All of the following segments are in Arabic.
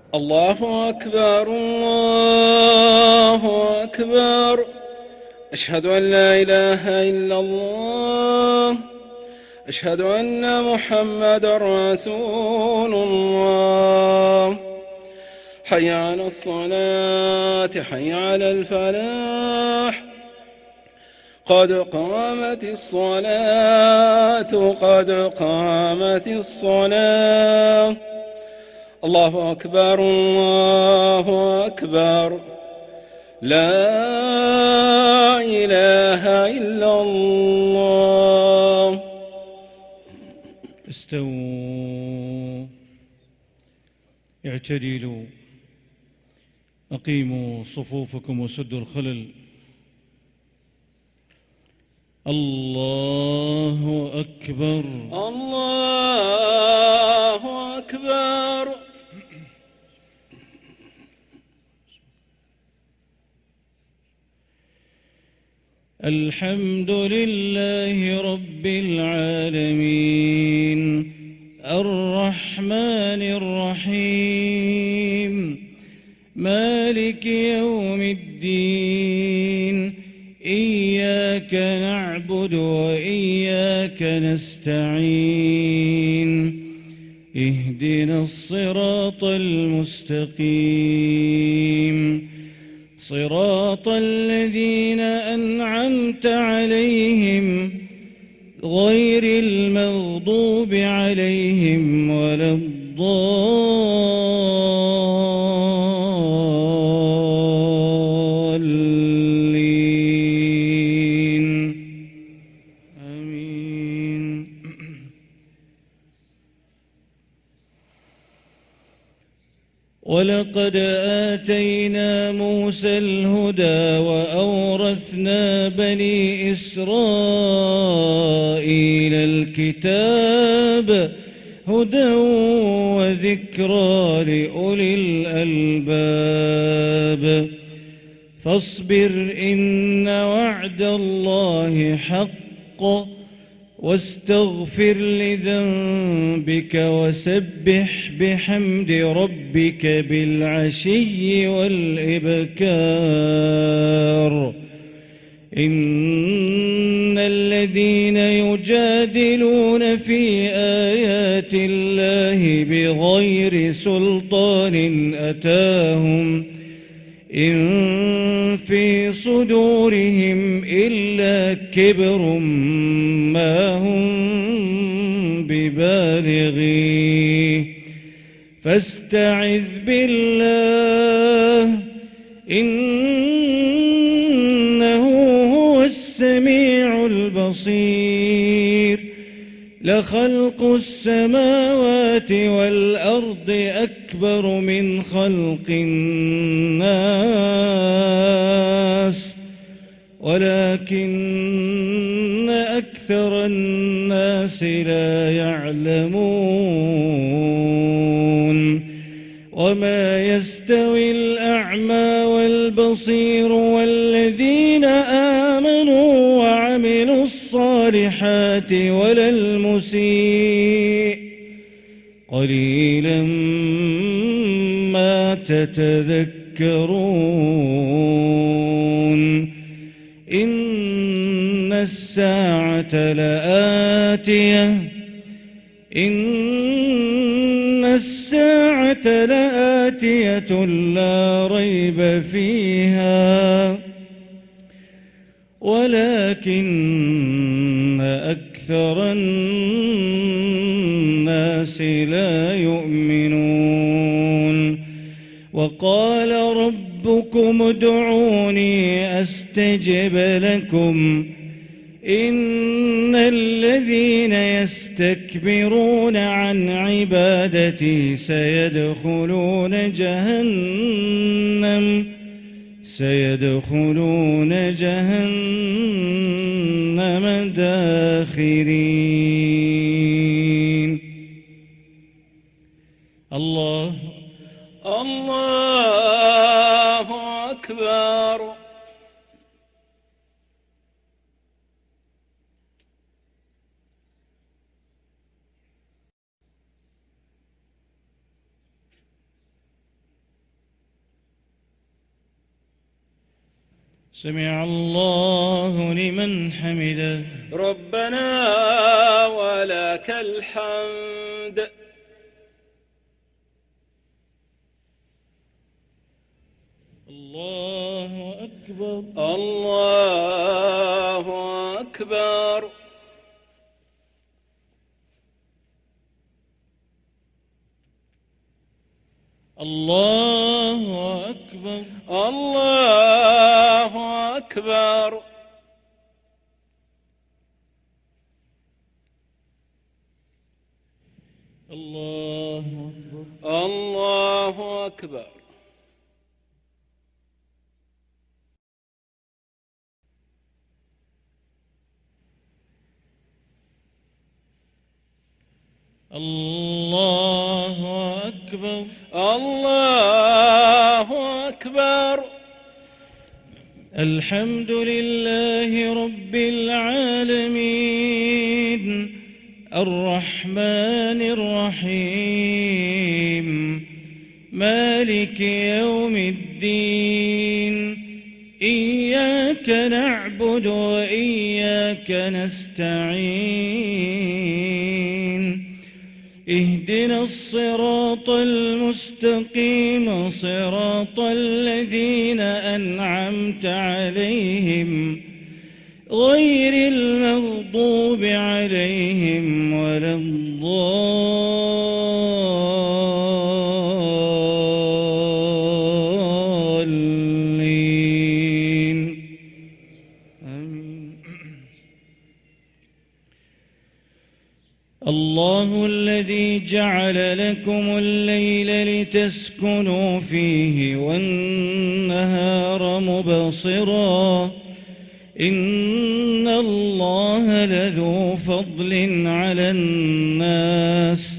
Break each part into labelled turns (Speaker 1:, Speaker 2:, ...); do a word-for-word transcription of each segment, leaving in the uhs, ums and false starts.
Speaker 1: الله أكبر الله أكبر. أشهد أن لا إله إلا الله. أشهد أن محمدًا رسول الله. حي على الصلاة حي على الفلاح. قد قامت الصلاة قد قامت الصلاة. الله أكبر الله أكبر. لا إله إلا الله.
Speaker 2: استووا اعتدلوا أقيموا صفوفكم وسدوا الخلل. الله أكبر
Speaker 1: الله أكبر.
Speaker 2: الحمد لله رب العالمين الرحمن الرحيم مالك يوم الدين. إياك نعبد وإياك نستعين. اهدنا الصراط المستقيم صراط الذين أنعمت عليهم غير المغضوب عليهم ولا الضالين. آمين. ولقد آتينا موسى الهدى وأورثنا بني إسرائيل الكتاب هدى وذكرى لأولي الألباب. فاصبر إن وعد الله حق واستغفر لذنبك وسبح بحمد ربك بالعشي والإبكار. إن الذين يجادلون في آيات الله بغير سلطان أتاهم إن في صدورهم إلا كبر ما هم ببالغيه فاستعذ بالله إنه هو السميع البصير. لخلق السماوات والأرض أكبر من خلق الناس ولكن أكثر الناس لا يعلمون. وما يستوي الأعمى والبصير والذين آمنوا وعملوا الصالحات ولا المسيء قليلا ما تتذكرون. إن الساعة لآتية إن الساعة لآتية لا ريب فيها ولكن أكثر الناس لا يؤمنون. وقال ربكم ادعوني أستجب لكم إن الذين يستكبرون عن عبادتي سيدخلون جهنم سيدخلون جهنم داخرين. الله
Speaker 1: الله أكبر.
Speaker 2: سمع الله لمن حمده.
Speaker 1: ربنا ولك الحمد.
Speaker 2: الله أكبر.
Speaker 1: الله أكبر.
Speaker 2: الله أكبر.
Speaker 1: الله أكبر.
Speaker 2: الله أكبر.
Speaker 1: الله أكبر.
Speaker 2: الله أكبر.
Speaker 1: الله أكبر.
Speaker 2: الحمد لله رب العالمين الرحمن الرحيم مالك يوم الدين إياك نعبد وإياك نستعين اهدنا الصراط المستقيم صراط الذين أنعمت عليهم غير المغضوب عليهم ولا الضالين آمين. الله الذي جعل لكم الليل لتسكنوا فيه والنهار مبصرا إن الله لذو فضل على الناس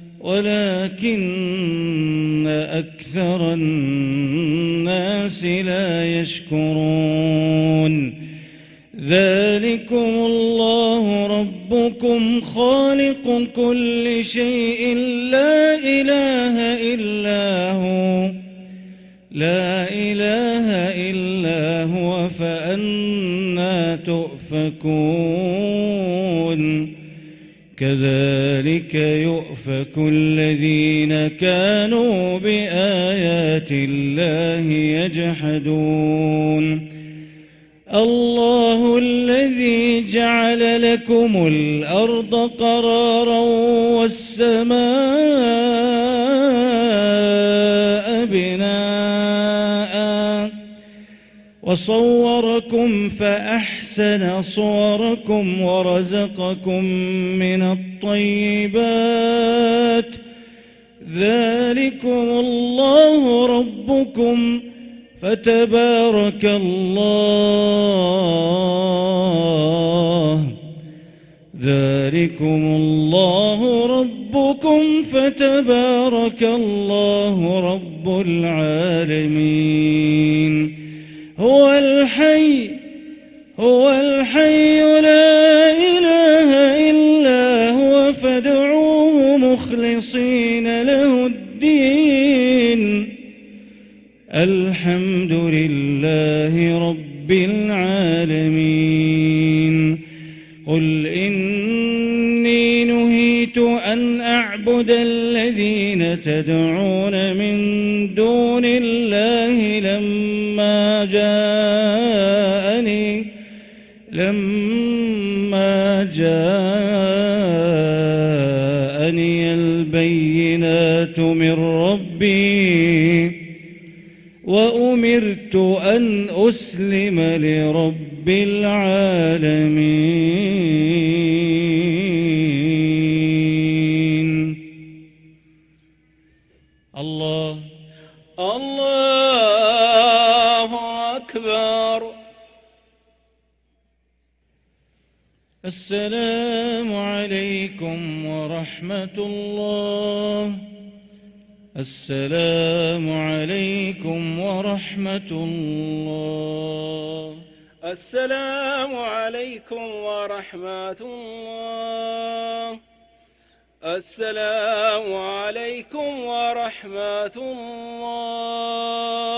Speaker 2: ولكن أكثر الناس لا يشكرون. ذلكم الله ربكم خالق كل شيء لا إله إلا هو لا إله إلا هو فأنى تؤفكون. كذلك يؤفك الذين كانوا بآيات الله يجحدون. الله الذي جعل لكم الأرض قرارا والسماء بناء وصوركم فأحسن صوركم ورزقكم من الطيبات. ذلكم الله ربكم فتبارك الله ذلكم الله ربكم فتبارك الله رب العالمين. هو الحي هو الحي لا إله إلا هو فادعوه مخلصين له الدين. الحمد لله رب العالمين. قل إني نهيت أن أعبد الذين تدعون من دون الله لما جاءني لما جاءني البينات من ربي وأمرت أن أسلم لرب العالمين. الله
Speaker 1: الله أكبر.
Speaker 2: السلام عليكم ورحمة الله. السلام عليكم ورحمة الله.
Speaker 1: السلام عليكم ورحمة الله. السلام عليكم ورحمة الله.